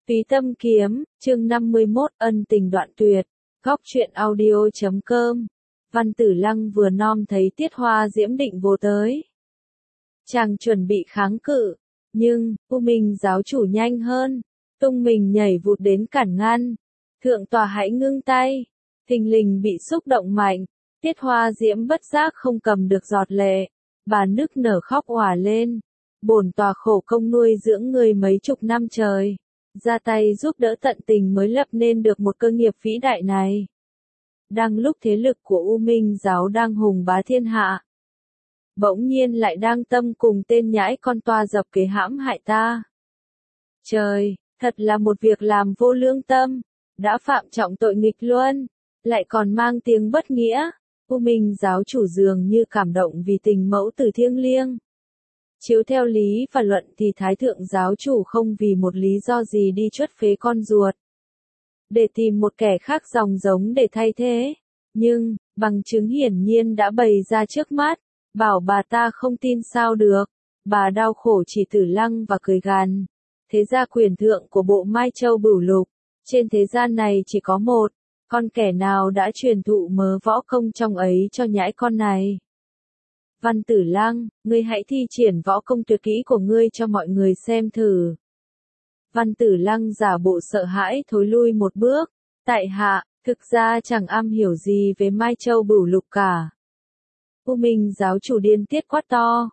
Phí Tâm Kiếm, chương 51, ân tình đoạn tuyệt. Góc truyện audio.com. Văn Tử Lăng vừa nom thấy Tiết Hoa Diễm định vô tới. Chàng chuẩn bị kháng cự, nhưng, U Minh giáo chủ nhanh hơn, tung mình nhảy vụt đến cản ngăn. Thượng tòa hãy ngưng tay, thình lình bị xúc động mạnh, Tiết Hoa Diễm bất giác không cầm được giọt lệ, bà nức nở khóc òa lên. Bổn tòa khổ công nuôi dưỡng người mấy chục năm trời, ra tay giúp đỡ tận tình mới lập nên được một cơ nghiệp vĩ đại này. Đang lúc thế lực của U Minh giáo đang hùng bá thiên hạ, bỗng nhiên lại đang tâm cùng tên nhãi con toa dập kế hãm hại ta. Trời, thật là một việc làm vô lương tâm, đã phạm trọng tội nghịch luân, lại còn mang tiếng bất nghĩa. U Minh giáo chủ dường như cảm động vì tình mẫu tử thiêng liêng. Chiếu theo lý và luận thì Thái Thượng giáo chủ không vì một lý do gì đi chuất phế con ruột, để tìm một kẻ khác dòng giống để thay thế. Nhưng, bằng chứng hiển nhiên đã bày ra trước mắt, bảo bà ta không tin sao được. Bà đau khổ chỉ Tử Lăng và cười gằn. Thế gia quyền thượng của bộ Mai Châu Bửu Lục, trên thế gian này chỉ có một, con kẻ nào đã truyền thụ mớ võ công trong ấy cho nhãi con này. Văn Tử Lăng, ngươi hãy thi triển võ công tuyệt kỹ của ngươi cho mọi người xem thử. Văn Tử Lăng giả bộ sợ hãi thối lui một bước. Tại hạ, thực ra chẳng am hiểu gì về Mai Châu Bửu Lục cả. U Minh giáo chủ điên tiết quát to.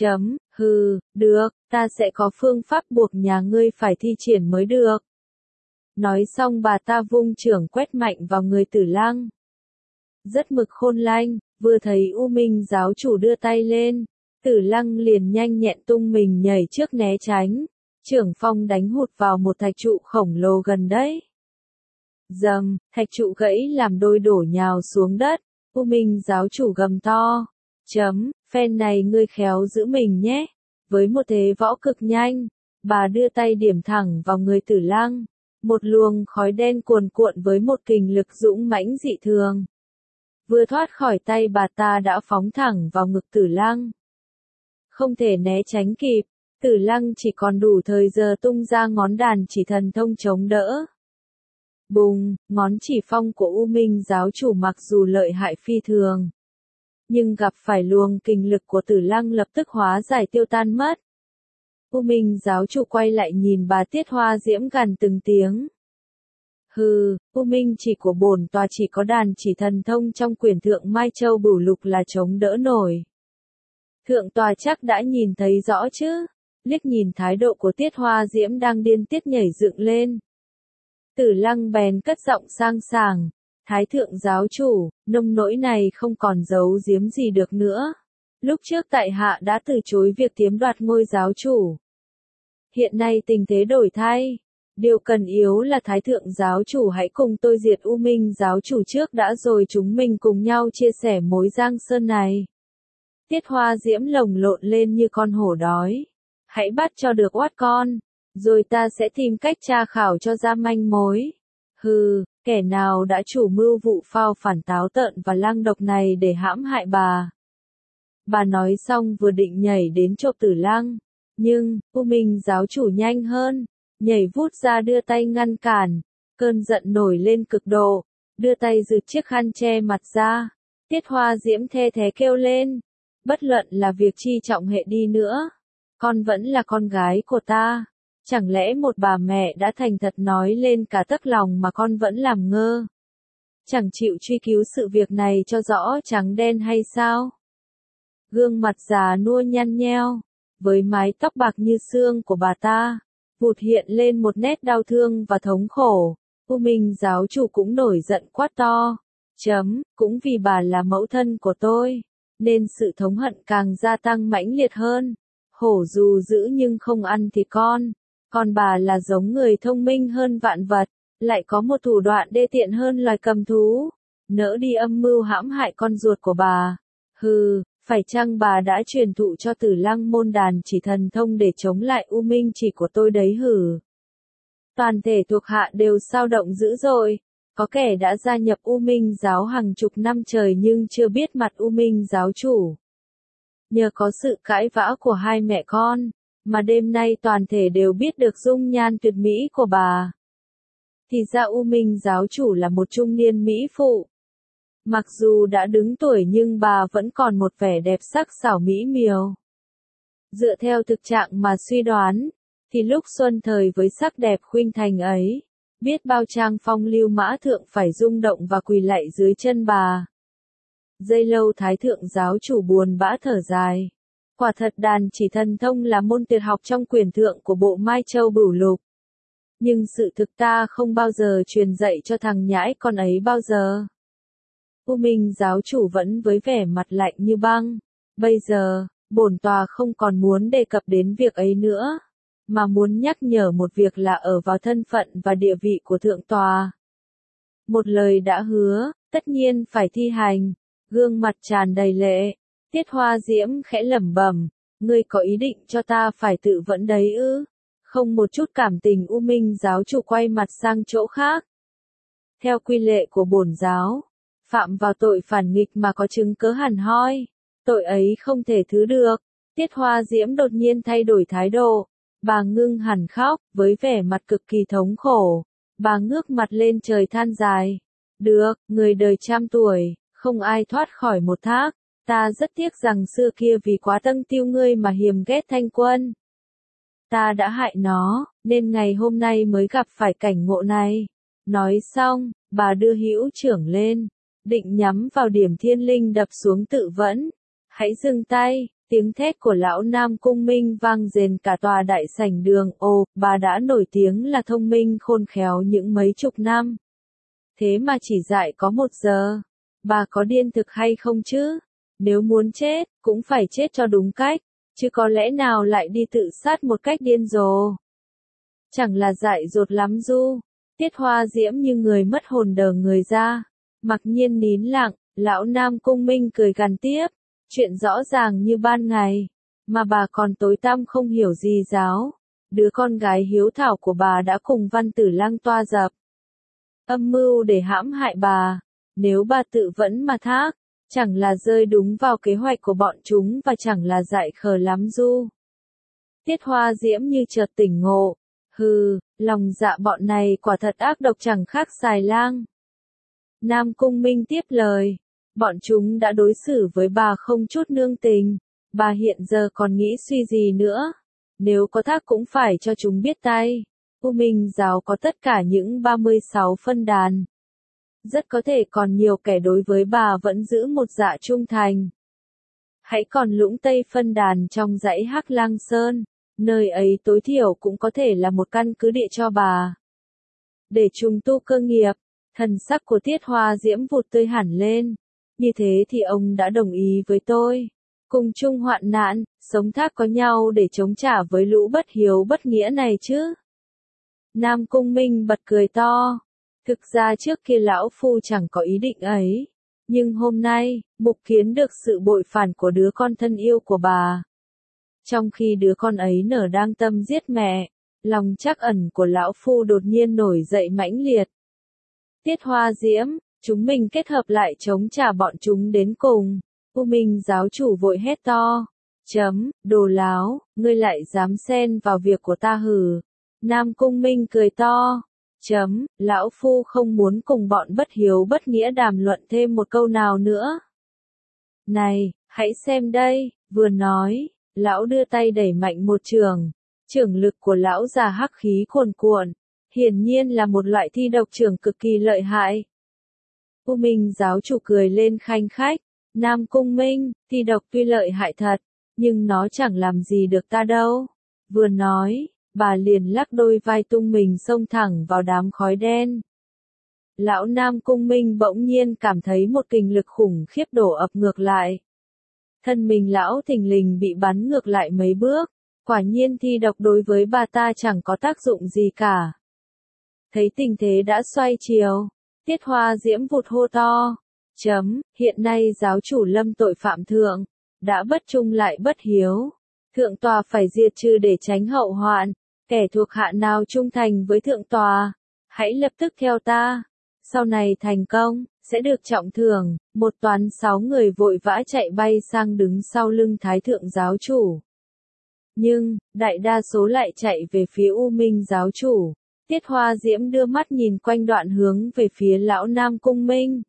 Được, ta sẽ có phương pháp buộc nhà ngươi phải thi triển mới được. Nói xong bà ta vung chưởng quét mạnh vào người Tử Lăng. Rất mực khôn lanh, vừa thấy U Minh giáo chủ đưa tay lên, Tử Lăng liền nhanh nhẹn tung mình nhảy trước né tránh, chưởng phong đánh hụt vào một thạch trụ khổng lồ gần đấy. Dầm, thạch trụ gãy làm đôi đổ nhào xuống đất. U Minh giáo chủ gầm to. Phen này ngươi khéo giữ mình nhé. Với một thế võ cực nhanh, bà đưa tay điểm thẳng vào người Tử Lăng. Một luồng khói đen cuồn cuộn với một kình lực dũng mãnh dị thường, vừa thoát khỏi tay bà ta đã phóng thẳng vào ngực Tử Lăng. Không thể né tránh kịp, Tử Lăng chỉ còn đủ thời giờ tung ra ngón đàn chỉ thần thông chống đỡ. Bùng, ngón chỉ phong của U Minh giáo chủ mặc dù lợi hại phi thường, nhưng gặp phải luồng kình lực của Tử Lăng lập tức hóa giải tiêu tan mất. U Minh giáo chủ quay lại nhìn bà Tiết Hoa Diễm gằn từng tiếng. U Minh chỉ của bổn tòa chỉ có đàn chỉ thần thông trong quyển thượng Mai Châu Bửu Lục là chống đỡ nổi. Thượng tòa chắc đã nhìn thấy rõ chứ, liếc nhìn thái độ của Tiết Hoa Diễm đang điên tiết nhảy dựng lên. Tử Lăng bèn cất giọng sang sảng. Thái thượng giáo chủ, nông nỗi này không còn giấu giếm gì được nữa. Lúc trước tại hạ đã từ chối việc chiếm đoạt ngôi giáo chủ. Hiện nay tình thế đổi thay. Điều cần yếu là Thái thượng giáo chủ hãy cùng tôi diệt U Minh giáo chủ trước đã rồi chúng mình cùng nhau chia sẻ mối giang sơn này. Tiết Hoa Diễm lồng lộn lên như con hổ đói. Hãy bắt cho được oát con, rồi ta sẽ tìm cách tra khảo cho ra manh mối. Kẻ nào đã chủ mưu vụ phao phản táo tợn và lang độc này để hãm hại bà. Bà nói xong vừa định nhảy đến chộp Tử Lăng, nhưng, U Minh giáo chủ nhanh hơn, nhảy vút ra đưa tay ngăn cản, cơn giận nổi lên cực độ, đưa tay giựt chiếc khăn che mặt ra. Tiết Hoa Diễm the thé kêu lên, bất luận là việc chi trọng hệ đi nữa, con vẫn là con gái của ta. Chẳng lẽ một bà mẹ đã thành thật nói lên cả tấc lòng mà con vẫn làm ngơ? Chẳng chịu truy cứu sự việc này cho rõ trắng đen hay sao? Gương mặt già nua nhăn nheo, với mái tóc bạc như xương của bà ta, vụt hiện lên một nét đau thương và thống khổ. U Minh giáo chủ cũng nổi giận quát to. Cũng vì bà là mẫu thân của tôi, nên sự thống hận càng gia tăng mãnh liệt hơn. Hổ dù dữ nhưng không ăn thịt con. Còn bà là giống người thông minh hơn vạn vật, lại có một thủ đoạn đê tiện hơn loài cầm thú, nỡ đi âm mưu hãm hại con ruột của bà. Phải chăng bà đã truyền thụ cho Tử Lăng môn đàn chỉ thần thông để chống lại U Minh chỉ của tôi đấy hử? Toàn thể thuộc hạ đều xao động dữ dội, có kẻ đã gia nhập U Minh giáo hàng chục năm trời nhưng chưa biết mặt U Minh giáo chủ. Nhờ có sự cãi vã của hai mẹ con, mà đêm nay toàn thể đều biết được dung nhan tuyệt mỹ của bà. Thì ra U Minh giáo chủ là một trung niên mỹ phụ. Mặc dù đã đứng tuổi nhưng bà vẫn còn một vẻ đẹp sắc sảo mỹ miều. Dựa theo thực trạng mà suy đoán, thì lúc xuân thời với sắc đẹp khuynh thành ấy, biết bao trang phong lưu mã thượng phải rung động và quỳ lạy dưới chân bà. Giây lâu Thái thượng giáo chủ buồn bã thở dài. Quả thật đàn chỉ thần thông là môn tuyệt học trong quyền thượng của bộ Mai Châu Bửu Lục. Nhưng sự thực ta không bao giờ truyền dạy cho thằng nhãi con ấy bao giờ. U Minh giáo chủ vẫn với vẻ mặt lạnh như băng. Bây giờ, bổn tòa không còn muốn đề cập đến việc ấy nữa, mà muốn nhắc nhở một việc là ở vào thân phận và địa vị của thượng tòa. Một lời đã hứa, tất nhiên phải thi hành. Gương mặt tràn đầy lệ, Tiết Hoa Diễm khẽ lẩm bẩm, ngươi có ý định cho ta phải tự vẫn đấy ư? Không một chút cảm tình. U Minh giáo chủ quay mặt sang chỗ khác. Theo quy lệ của bổn giáo, phạm vào tội phản nghịch mà có chứng cớ hẳn hoi, tội ấy không thể thứ được. Tiết Hoa Diễm đột nhiên thay đổi thái độ, bà ngưng hẳn khóc, với vẻ mặt cực kỳ thống khổ. Bà ngước mặt lên trời than dài. Được, người đời trăm tuổi, không ai thoát khỏi một thác. Ta rất tiếc rằng xưa kia vì quá tâng tiêu ngươi mà hiềm ghét Thanh Quân. Ta đã hại nó, nên ngày hôm nay mới gặp phải cảnh ngộ này. Nói xong, bà đưa hữu trưởng lên, định nhắm vào điểm thiên linh đập xuống tự vẫn. Hãy dừng tay, tiếng thét của lão Nam Cung Minh vang rền cả tòa đại sảnh đường. Ồ, bà đã nổi tiếng là thông minh khôn khéo những mấy chục năm. Thế mà chỉ dạy có 1 giờ. Bà có điên thực hay không chứ? Nếu muốn chết, cũng phải chết cho đúng cách, chứ có lẽ nào lại đi tự sát một cách điên rồ. Chẳng là dại dột lắm du. Tiết Hoa Diễm như người mất hồn đờ người ra. Mặc nhiên nín lặng, lão Nam Cung Minh cười gằn tiếp. Chuyện rõ ràng như ban ngày, mà bà còn tối tăm không hiểu gì giáo. Đứa con gái hiếu thảo của bà đã cùng Văn Tử Lăng toa dập. Âm mưu để hãm hại bà. Nếu bà tự vẫn mà thác, chẳng là rơi đúng vào kế hoạch của bọn chúng và chẳng là dại khờ lắm du. Tiết Hoa Diễm như chợt tỉnh ngộ. Hừ, lòng dạ bọn này quả thật ác độc chẳng khác xài lang. Nam Cung Minh tiếp lời. Bọn chúng đã đối xử với bà không chút nương tình. Bà hiện giờ còn nghĩ suy gì nữa. Nếu có thác cũng phải cho chúng biết tay. U Minh giáo có tất cả những 36 phân đàn. Rất có thể còn nhiều kẻ đối với bà vẫn giữ một dạ trung thành. Hãy còn Lũng Tây phân đàn trong dãy Hắc Lang Sơn, nơi ấy tối thiểu cũng có thể là một căn cứ địa cho bà. Để trùng tu cơ nghiệp, thần sắc của Tiết Hoa Diễm vụt tươi hẳn lên. Như thế thì ông đã đồng ý với tôi. Cùng chung hoạn nạn, sống thác có nhau để chống trả với lũ bất hiếu bất nghĩa này chứ. Nam Cung Minh bật cười to. Thực ra trước kia lão phu chẳng có ý định ấy. Nhưng hôm nay, mục kiến được sự bội phản của đứa con thân yêu của bà. Trong khi đứa con ấy nở đang tâm giết mẹ, lòng trắc ẩn của lão phu đột nhiên nổi dậy mãnh liệt. Tiết Hoa Diễm, chúng mình kết hợp lại chống trả bọn chúng đến cùng. U Minh giáo chủ vội hét to. Đồ láo, ngươi lại dám xen vào việc của ta hử. Nam Cung Minh cười to. Lão phu không muốn cùng bọn bất hiếu bất nghĩa đàm luận thêm một câu nào nữa. Này, hãy xem đây, vừa nói, lão đưa tay đẩy mạnh một trường. Trưởng lực của lão già hắc khí cuồn cuộn, hiển nhiên là một loại thi độc trưởng cực kỳ lợi hại. U Minh giáo chủ cười lên khanh khách. Nam Cung Minh, thi độc tuy lợi hại thật, nhưng nó chẳng làm gì được ta đâu. Vừa nói, bà liền lắc đôi vai tung mình xông thẳng vào đám khói đen. Lão Nam Cung Minh bỗng nhiên cảm thấy một kình lực khủng khiếp đổ ập ngược lại. Thân mình lão thình lình bị bắn ngược lại mấy bước. Quả nhiên thi độc đối với bà ta chẳng có tác dụng gì cả. Thấy tình thế đã xoay chiều, Tiết Hoa Diễm vụt hô to. Hiện nay giáo chủ lâm tội phạm thượng, đã bất trung lại bất hiếu. Thượng tòa phải diệt trừ để tránh hậu hoạn. Kẻ thuộc hạ nào trung thành với thượng tòa, hãy lập tức theo ta. Sau này thành công, sẽ được trọng thưởng. Một toán 6 người vội vã chạy bay sang đứng sau lưng Thái thượng giáo chủ. Nhưng, đại đa số lại chạy về phía U Minh giáo chủ. Tiết Hoa Diễm đưa mắt nhìn quanh đoạn hướng về phía lão Nam Cung Minh.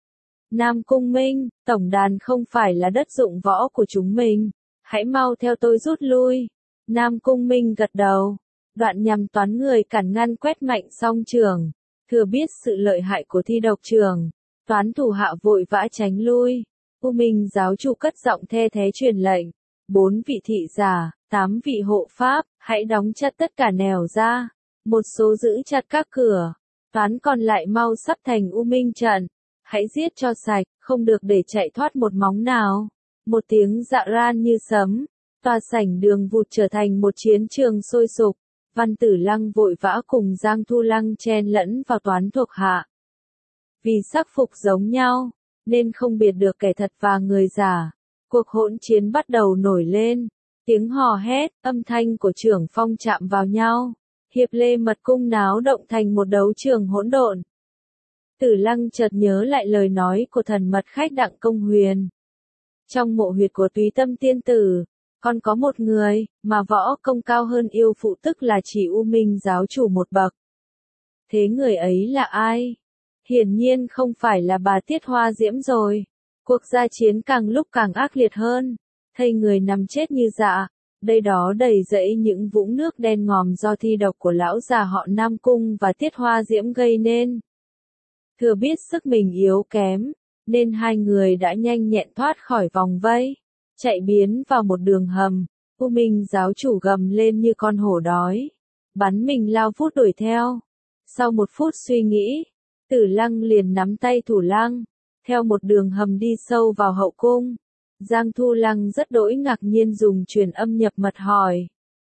Nam Cung Minh, tổng đàn không phải là đất dụng võ của chúng mình. Hãy mau theo tôi rút lui. Nam Cung Minh gật đầu. Đoạn nhằm toán người cản ngăn quét mạnh song trường. Thừa biết sự lợi hại của thi độc trường. Toán thủ hạ vội vã tránh lui. U Minh giáo chủ cất giọng the thế truyền lệnh. 4 vị thị giả, 8 vị hộ pháp, hãy đóng chặt tất cả nẻo ra. Một số giữ chặt các cửa. Toán còn lại mau sắp thành U Minh trận. Hãy giết cho sạch, không được để chạy thoát một móng nào. Một tiếng dạ ran như sấm. Tòa sảnh đường vụt trở thành một chiến trường sôi sục. Văn Tử Lăng vội vã cùng Giang Thu Lăng chen lẫn vào toán thuộc hạ. Vì sắc phục giống nhau, nên không biệt được kẻ thật và người giả. Cuộc hỗn chiến bắt đầu nổi lên. Tiếng hò hét, âm thanh của trưởng phong chạm vào nhau. Hiệp Lê Mật Cung náo động thành một đấu trường hỗn độn. Tử Lăng chợt nhớ lại lời nói của thần mật khách Đặng Công Huyền. Trong mộ huyệt của Túy Tâm Tiên Tử, còn có một người, mà võ công cao hơn yêu phụ, tức là chỉ U Minh giáo chủ một bậc. Thế người ấy là ai? Hiển nhiên không phải là bà Tiết Hoa Diễm rồi. Cuộc gia chiến càng lúc càng ác liệt hơn. Thây người nằm chết như dạ. Đây đó đầy dẫy những vũng nước đen ngòm do thi độc của lão già họ Nam Cung và Tiết Hoa Diễm gây nên. Thừa biết sức mình yếu kém, nên hai người đã nhanh nhẹn thoát khỏi vòng vây. Chạy biến vào một đường hầm. U Minh giáo chủ gầm lên như con hổ đói. Bắn mình lao vút đuổi theo. Sau một phút suy nghĩ, Tử Lăng liền nắm tay Thủ Lăng. Theo một đường hầm đi sâu vào hậu cung. Giang Thu Lăng rất đỗi ngạc nhiên dùng truyền âm nhập mật hỏi.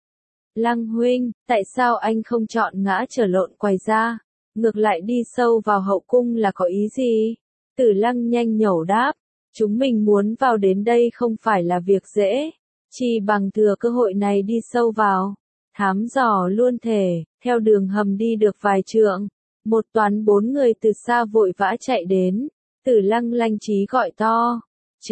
Lăng huynh, tại sao anh không chọn ngã trở lộn quay ra? Ngược lại đi sâu vào hậu cung là có ý gì? Tử Lăng nhanh nhẩu đáp. Chúng mình muốn vào đến đây không phải là việc dễ. Chỉ bằng thừa cơ hội này đi sâu vào. Thám dò luôn thể, theo đường hầm đi được vài trượng. Một toán 4 người từ xa vội vã chạy đến. Tử Lăng lanh trí gọi to.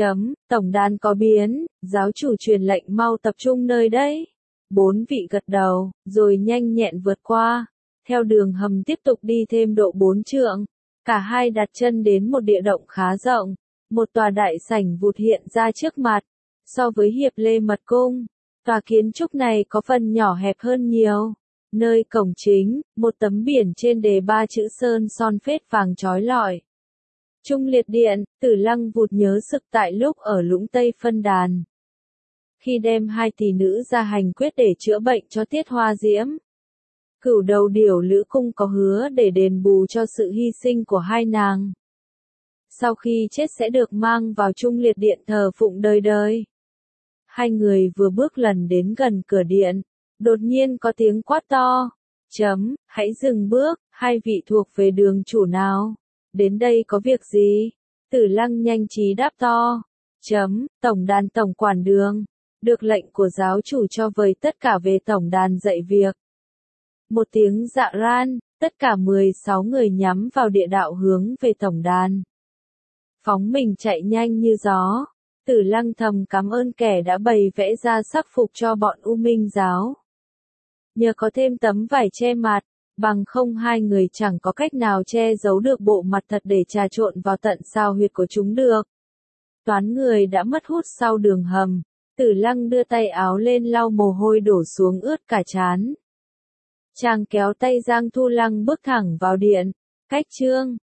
Tổng đàn có biến, giáo chủ truyền lệnh mau tập trung nơi đây. 4 vị gật đầu, rồi nhanh nhẹn vượt qua. Theo đường hầm tiếp tục đi thêm độ 4 trượng. Cả hai đặt chân đến một địa động khá rộng. Một tòa đại sảnh vụt hiện ra trước mặt. So với Hiệp Lê Mật Cung, tòa kiến trúc này có phần nhỏ hẹp hơn nhiều. Nơi cổng chính, một tấm biển trên đề 3 chữ sơn son phết vàng chói lọi. Trung Liệt Điện, Tử Lăng vụt nhớ sực tại lúc ở Lũng Tây phân đàn. Khi đem 2 tỷ nữ ra hành quyết để chữa bệnh cho Tiết Hoa Diễm. Cửu đầu điểu Lữ Cung có hứa để đền bù cho sự hy sinh của hai nàng. Sau khi chết sẽ được mang vào Trung Liệt Điện thờ phụng đời đời. Hai người vừa bước lần đến gần cửa điện, đột nhiên có tiếng quát to. Hãy dừng bước, hai vị thuộc về đường chủ nào? Đến đây có việc gì? Tử Lăng nhanh trí đáp to. Tổng đàn tổng quản đường. Được lệnh của giáo chủ cho vời tất cả về tổng đàn dạy việc. Một tiếng dạ ran, tất cả 16 người nhắm vào địa đạo hướng về tổng đàn. Phóng mình chạy nhanh như gió. Tử Lăng thầm cảm ơn kẻ đã bày vẽ ra sắc phục cho bọn U Minh giáo. Nhờ có thêm tấm vải che mặt, bằng không hai người chẳng có cách nào che giấu được bộ mặt thật để trà trộn vào tận sao huyệt của chúng được. Toán người đã mất hút sau đường hầm. Tử Lăng đưa tay áo lên lau mồ hôi đổ xuống ướt cả trán. Chàng kéo tay Giang Thu Lăng bước thẳng vào điện. Cách chương